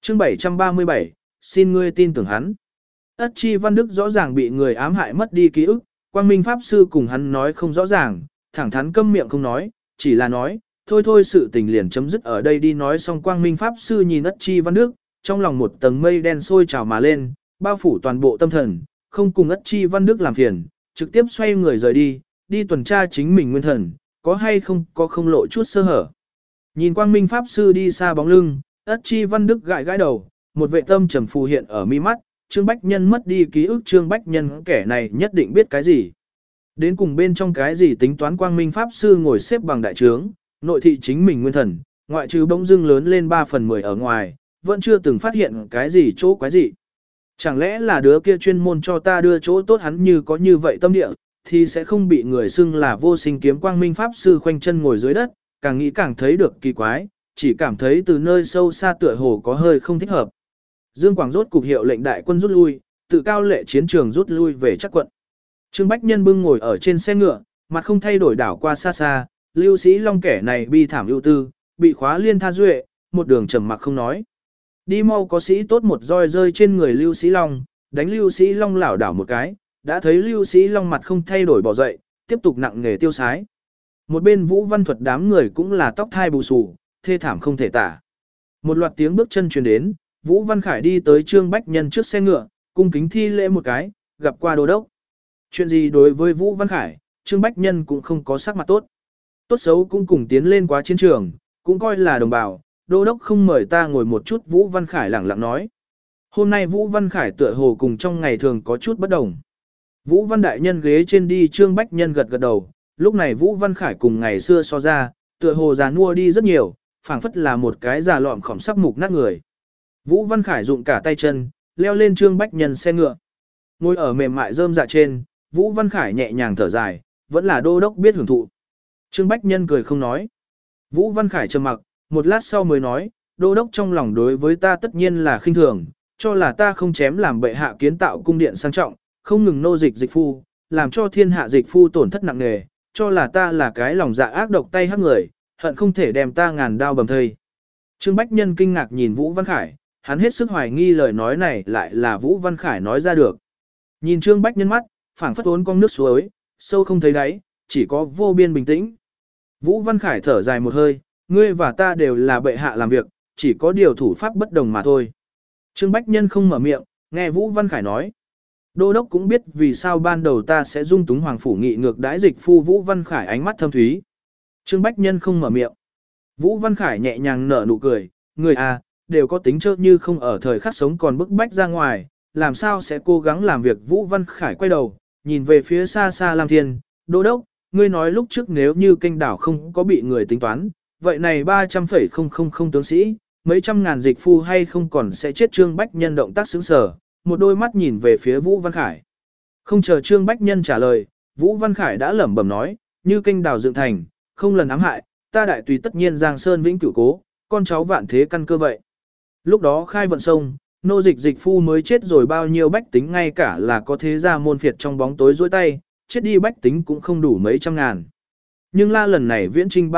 Chương 737, xin ngươi tin tưởng hắn. Ất Chi Văn Đức rõ ràng bị người ám hại mất đi ký ức, Quang Minh Pháp Sư cùng hắn nói không rõ ràng, thẳng thắn câm miệng không nói, chỉ là nói, thôi sự tình liền chấm dứt ở đây đi. Nói xong Quang Minh Pháp Sư nhìn Ất Chi Văn Đức, trong lòng một tầng mây đen sôi trào mà lên, bao phủ toàn bộ tâm thần, không cùng Ất Chi Văn Đức làm phiền, trực tiếp xoay người rời đi, đi tuần tra chính mình nguyên thần, có hay không có không lộ chút sơ hở. Nhìn Quang Minh Pháp Sư đi xa bóng lưng, Ất Chi Văn Đức gãi gãi đầu, một vệ tâm trầm phù hiện ở mi mắt, Trương Bách Nhân mất đi ký ức, Trương Bách Nhân kẻ này nhất định biết cái gì. Đến cùng bên trong cái gì tính toán. Quang Minh Pháp Sư ngồi xếp bằng đại trướng, nội thị chính mình nguyên thần, ngoại trừ bỗng dưng lớn lên 3/10 ở ngoài, vẫn chưa từng phát hiện cái gì chỗ quái gì. Chẳng lẽ là đứa kia chuyên môn cho ta đưa chỗ tốt, hắn như có như vậy tâm địa, thì sẽ không bị người xưng là vô sinh kiếm. Quang Minh Pháp Sư khoanh chân ngồi dưới đất, càng nghĩ càng thấy được kỳ quái, chỉ cảm thấy từ nơi sâu xa tựa hồ có hơi không thích hợp. Dương Quảng rốt cục hiệu lệnh đại quân rút lui, tự cao lệ chiến trường rút lui về Trắc quận. Trương Bách Nhân bưng ngồi ở trên xe ngựa, mặt không thay đổi đảo qua xa xa, Lưu Sĩ Long kẻ này bi thảm ưu tư, bị khóa liên tha duệ, một đường trầm mặc không nói. Đi mau có sĩ tốt một roi rơi trên người Lưu Sĩ Long, đánh Lưu Sĩ Long lảo đảo một cái, đã thấy Lưu Sĩ Long mặt không thay đổi bỏ dậy, tiếp tục nặng nghề tiêu sái. Một bên Vũ Văn Thuật đám người cũng là tóc thai bù xù, thê thảm không thể tả. Một loạt tiếng bước chân truyền đến, Vũ Văn Khải đi tới Trương Bách Nhân trước xe ngựa, cung kính thi lễ một cái, gặp qua đô đốc. Chuyện gì đối với Vũ Văn Khải, Trương Bách Nhân cũng không có sắc mặt tốt. Tốt xấu cũng cùng tiến lên quá chiến trường, cũng coi là đồng bào, đô đốc không mời ta ngồi một chút. Vũ Văn Khải lẳng lặng nói. Hôm nay Vũ Văn Khải tựa hồ cùng trong ngày thường có chút bất đồng. Vũ Văn Đại Nhân ghế trên đi, Trương Bách Nhân gật gật đầu, lúc này Vũ Văn Khải cùng ngày xưa so ra, tựa hồ già nua đi rất nhiều, phảng phất là một cái già lọm khỏm sắp mục nát người. Vũ Văn Khải dụng cả tay chân, leo lên Trương Bách Nhân xe ngựa. Ngồi ở mềm mại rơm dạ trên, Vũ Văn Khải nhẹ nhàng thở dài, vẫn là đô đốc biết hưởng thụ. Trương Bách Nhân cười không nói. Vũ Văn Khải trầm mặc, một lát sau mới nói, đô đốc trong lòng đối với ta tất nhiên là khinh thường, cho là ta không chém làm bệ hạ kiến tạo cung điện sang trọng, không ngừng nô dịch dịch phu, làm cho thiên hạ dịch phu tổn thất nặng nề, cho là ta là cái lòng dạ ác độc tay hắc người, hận không thể đem ta ngàn đao bầm thây. Trương Bách Nhân kinh ngạc nhìn Vũ Văn Khải, hắn hết sức hoài nghi lời nói này lại là Vũ Văn Khải nói ra được. Nhìn Trương Bách Nhân mắt, phảng phất uốn cong nước suối, sâu không thấy đáy, chỉ có vô biên bình tĩnh. Vũ Văn Khải thở dài một hơi, ngươi và ta đều là bệ hạ làm việc, chỉ có điều thủ pháp bất đồng mà thôi. Trương Bách Nhân không mở miệng, nghe Vũ Văn Khải nói. Đô đốc cũng biết vì sao ban đầu ta sẽ dung túng hoàng phủ nghị ngược đãi dịch phu. Vũ Văn Khải ánh mắt thâm thúy. Trương Bách Nhân không mở miệng. Vũ Văn Khải nhẹ nhàng nở nụ cười, người à, đều có tính chơ như không ở thời khắc sống còn bức bách ra ngoài, làm sao sẽ cố gắng làm việc. Vũ Văn Khải quay đầu, nhìn về phía xa xa Lam Thiên, đô đốc, ngươi nói lúc trước nếu như kênh đảo không có bị người tính toán, vậy này 300,000 tướng sĩ, mấy trăm ngàn dịch phu hay không còn sẽ chết. Trương Bách Nhân động tác sững sờ, một đôi mắt nhìn về phía Vũ Văn Khải. Không chờ Trương Bách Nhân trả lời, Vũ Văn Khải đã lẩm bẩm nói, như kênh đảo dựng thành, không lần ám hại, ta đại tùy tất nhiên Giang Sơn vĩnh cửu cố, con cháu vạn thế căn cơ vậy. Lúc đó khai vận sông, nô dịch dịch phu mới chết rồi bao nhiêu bách tính, ngay cả là có thế gia môn phiệt trong bóng tối dối tay, chết đi bách tính cũng không đủ mấy trăm ngàn. Nhưng la lần này viễn trinh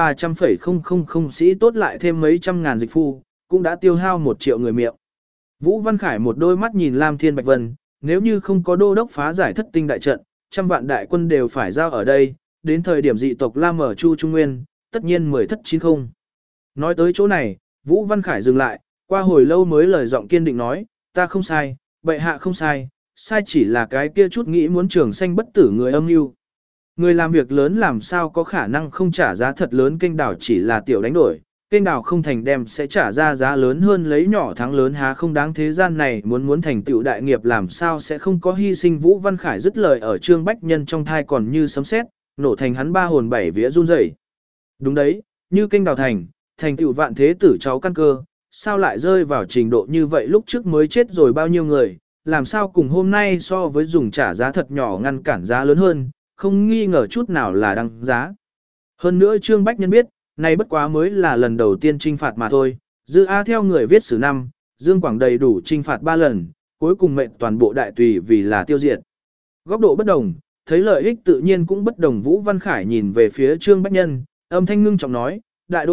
300,000 sĩ tốt lại thêm mấy trăm ngàn dịch phu, cũng đã tiêu hao 1 triệu người miệng. Vũ Văn Khải một đôi mắt nhìn Lam Thiên Bạch Vân, nếu như không có đô đốc phá giải thất tinh đại trận, trăm vạn đại quân đều phải giao ở đây, đến thời điểm dị tộc Lam ở Chu Trung Nguyên, tất nhiên 10 thất 90. Nói tới chỗ này, Vũ Văn Khải dừng lại, qua hồi lâu mới lời giọng kiên định nói, ta không sai, bệ hạ không sai, sai chỉ là cái kia chút nghĩ muốn trường sanh bất tử người âm mưu. Người làm việc lớn làm sao có khả năng không trả giá thật lớn, kênh đảo chỉ là tiểu đánh đổi, kênh đảo không thành đem sẽ trả ra giá lớn hơn lấy nhỏ thắng lớn, há không đáng. Thế gian này muốn thành tựu đại nghiệp làm sao sẽ không có hy sinh. Vũ Văn Khải dứt lời ở Trương Bách Nhân trong thai còn như sấm sét, nổ thành hắn 3 hồn 7 vía run rẩy. Đúng đấy, như kênh đảo thành tựu vạn thế tử cháu căn cơ, sao lại rơi vào trình độ như vậy, lúc trước mới chết rồi bao nhiêu người, làm sao cùng hôm nay so với dùng trả giá thật nhỏ ngăn cản giá lớn hơn, không nghi ngờ chút nào là đăng giá. Hơn nữa Trương Bách Nhân biết, này bất quá mới là lần đầu tiên trinh phạt mà thôi, Dư A theo người viết sử năm, Dương Quảng đầy đủ trinh phạt 3 lần, cuối cùng mệnh toàn bộ đại tùy vì là tiêu diệt. Góc độ bất đồng, thấy lợi ích tự nhiên cũng bất đồng. Vũ Văn Khải nhìn về phía Trương Bách Nhân, âm thanh ngưng trọng nói, đại đô đốc,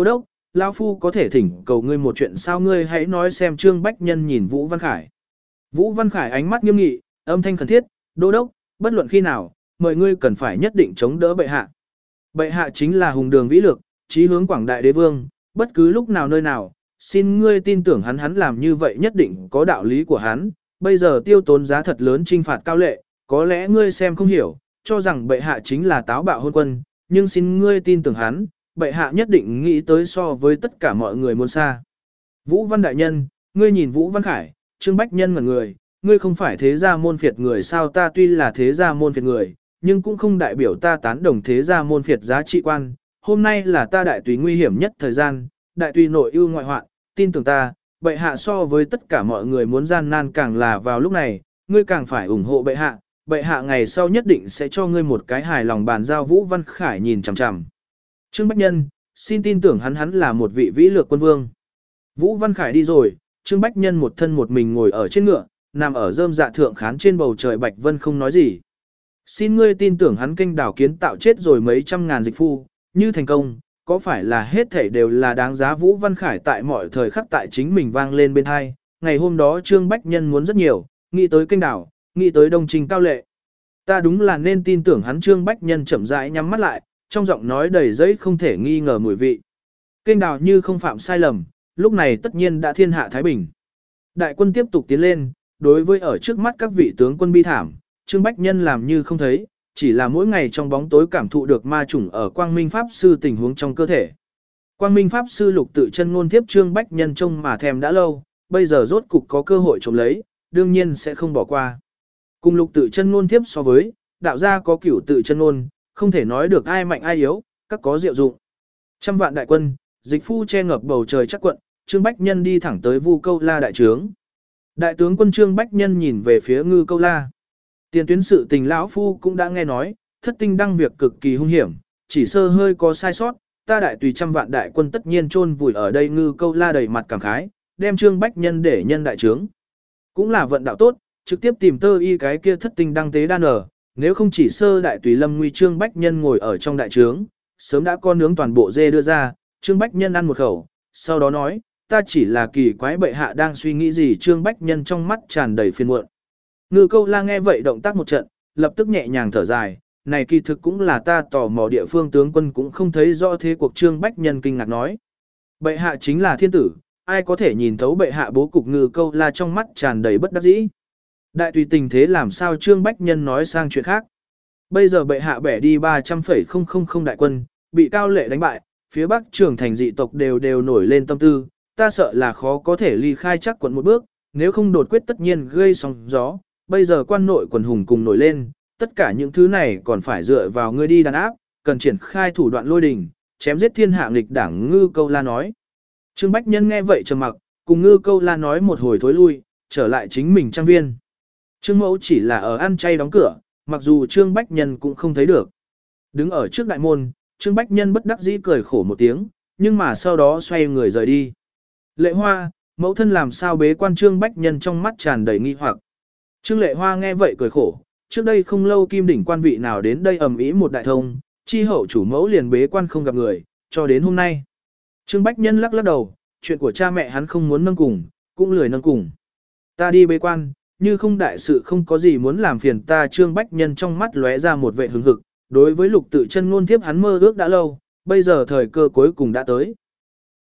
lão phu có thể thỉnh cầu ngươi một chuyện sao ngươi hãy nói xem. Trương Bách Nhân nhìn Vũ Văn Khải. Vũ Văn Khải ánh mắt nghiêm nghị, âm thanh khẩn thiết, đô đốc, bất luận khi nào, mời ngươi cần phải nhất định chống đỡ bệ hạ. Bệ hạ chính là hùng đường vĩ lược, chí hướng quảng đại đế vương, bất cứ lúc nào nơi nào, xin ngươi tin tưởng hắn làm như vậy nhất định có đạo lý của hắn. Bây giờ tiêu tốn giá thật lớn trinh phạt Cao Lệ, có lẽ ngươi xem không hiểu, cho rằng bệ hạ chính là táo bạo hôn quân, nhưng xin ngươi tin tưởng hắn, bệ hạ nhất định nghĩ tới so với tất cả mọi người muôn xa. Vũ Văn đại nhân, ngươi nhìn Vũ Văn Khải, Trương Bách Nhân ngẩn người, ngươi không phải thế gia môn phiệt người sao? Ta tuy là thế gia môn phiệt người, nhưng cũng không đại biểu ta tán đồng thế gia môn phiệt giá trị quan. Hôm nay là ta đại tùy nguy hiểm nhất thời gian, đại tùy nội ưu ngoại hoạn, tin tưởng ta, bệ hạ so với tất cả mọi người muốn gian nan càng là vào lúc này, ngươi càng phải ủng hộ bệ hạ ngày sau nhất định sẽ cho ngươi một cái hài lòng bàn giao. Vũ Văn Khải nhìn chằm chằm Trương Bách Nhân, xin tin tưởng hắn là một vị vĩ lược quân vương. Vũ Văn Khải đi rồi, Trương Bách Nhân một thân một mình ngồi ở trên ngựa, nằm ở rơm dạ thượng khán trên bầu trời bạch vân không nói gì. Xin ngươi tin tưởng hắn kênh đảo kiến tạo chết rồi mấy trăm ngàn dịch phu, như thành công, có phải là hết thảy đều là đáng giá. Vũ Văn Khải tại mọi thời khắc tại chính mình vang lên bên hai. Ngày hôm đó Trương Bách Nhân muốn rất nhiều, nghĩ tới kênh đảo, nghĩ tới Đông Trình Cao Lệ. Ta đúng là nên tin tưởng hắn. Trương Bách Nhân chậm rãi nhắm mắt lại, trong giọng nói đầy giấy không thể nghi ngờ mùi vị. Kênh đảo như không phạm sai lầm, lúc này tất nhiên đã thiên hạ thái bình. Đại quân tiếp tục tiến lên, đối với ở trước mắt các vị tướng quân bi thảm, Trương Bách Nhân làm như không thấy, chỉ là mỗi ngày trong bóng tối cảm thụ được ma chủng ở Quang Minh Pháp Sư tình huống trong cơ thể. Quang Minh Pháp Sư Lục Tự Chân Ngôn tiếp Trương Bách Nhân trông mà thèm đã lâu, bây giờ rốt cục có cơ hội trộm lấy, đương nhiên sẽ không bỏ qua. Cùng Lục Tự Chân Ngôn tiếp so với, đạo gia có Cửu Tự Chân Ngôn, không thể nói được ai mạnh ai yếu, các có diệu dụng. Trăm vạn đại quân, dịch phu che ngập bầu trời chắc quận, Trương Bách Nhân đi thẳng tới Vu Câu La đại trướng. Đại tướng quân Trương Bách Nhân nhìn về phía Ngư Câu La. Tiền tuyến sự tình lão phu cũng đã nghe nói, thất tinh đăng việc cực kỳ hung hiểm, chỉ sơ hơi có sai sót, ta đại tùy trăm vạn đại quân tất nhiên chôn vùi ở đây. Ngư Câu La đầy mặt cảm khái, đem Trương Bách Nhân để nhân đại trướng. Cũng là vận đạo tốt, trực tiếp tìm tơ y cái kia thất tinh đăng tế đan ở, nếu không chỉ sơ đại tùy lâm nguy. Trương Bách Nhân ngồi ở trong đại trướng, sớm đã có nướng toàn bộ dê đưa ra, Trương Bách Nhân ăn một khẩu, sau đó nói, ta chỉ là kỳ quái bệ hạ đang suy nghĩ gì. Trương Bách Nhân trong mắt tràn đầy phiền muộn. Ngư Câu La nghe vậy động tác một trận, lập tức nhẹ nhàng thở dài, này kỳ thực cũng là ta tò mò địa phương tướng quân cũng không thấy rõ thế cuộc. Trương Bách Nhân kinh ngạc nói, bệ hạ chính là thiên tử, ai có thể nhìn thấu bệ hạ bố cục. Ngư Câu La trong mắt tràn đầy bất đắc dĩ. Đại tùy tình thế làm sao? Trương Bách Nhân nói sang chuyện khác. Bây giờ bệ hạ bẻ đi 300,000 đại quân, bị Cao Lệ đánh bại, phía bắc trưởng thành dị tộc đều nổi lên tâm tư, ta sợ là khó có thể ly khai chắc quận một bước, nếu không đột quyết tất nhiên gây sóng gió. Bây giờ quan nội quần hùng cùng nổi lên, tất cả những thứ này còn phải dựa vào ngươi đi đàn áp, cần triển khai thủ đoạn lôi đình, chém giết thiên hạ nghịch đảng. Ngư Câu La nói. Trương Bách Nhân nghe vậy trầm mặc, cùng Ngư Câu La nói một hồi thối lui, trở lại chính mình trang viên. Trương Mẫu chỉ là ở ăn chay đóng cửa, mặc dù Trương Bách Nhân cũng không thấy được. Đứng ở trước đại môn, Trương Bách Nhân bất đắc dĩ cười khổ một tiếng, nhưng mà sau đó xoay người rời đi. Lệ Hoa, mẫu thân làm sao bế quan? Trương Bách Nhân trong mắt tràn đầy nghi hoặc. Trương Lệ Hoa nghe vậy cười khổ, trước đây không lâu Kim Đỉnh quan vị nào đến đây ầm ĩ một đại thông, chi hậu chủ mẫu liền bế quan không gặp người, cho đến hôm nay. Trương Bách Nhân lắc lắc đầu, chuyện của cha mẹ hắn không muốn nâng cùng, cũng lười nâng cùng. Ta đi bế quan, như không đại sự không có gì muốn làm phiền ta. Trương Bách Nhân trong mắt lóe ra một vẻ hứng hực, đối với Lục Tự Chân Ngôn thiếp hắn mơ ước đã lâu, bây giờ thời cơ cuối cùng đã tới.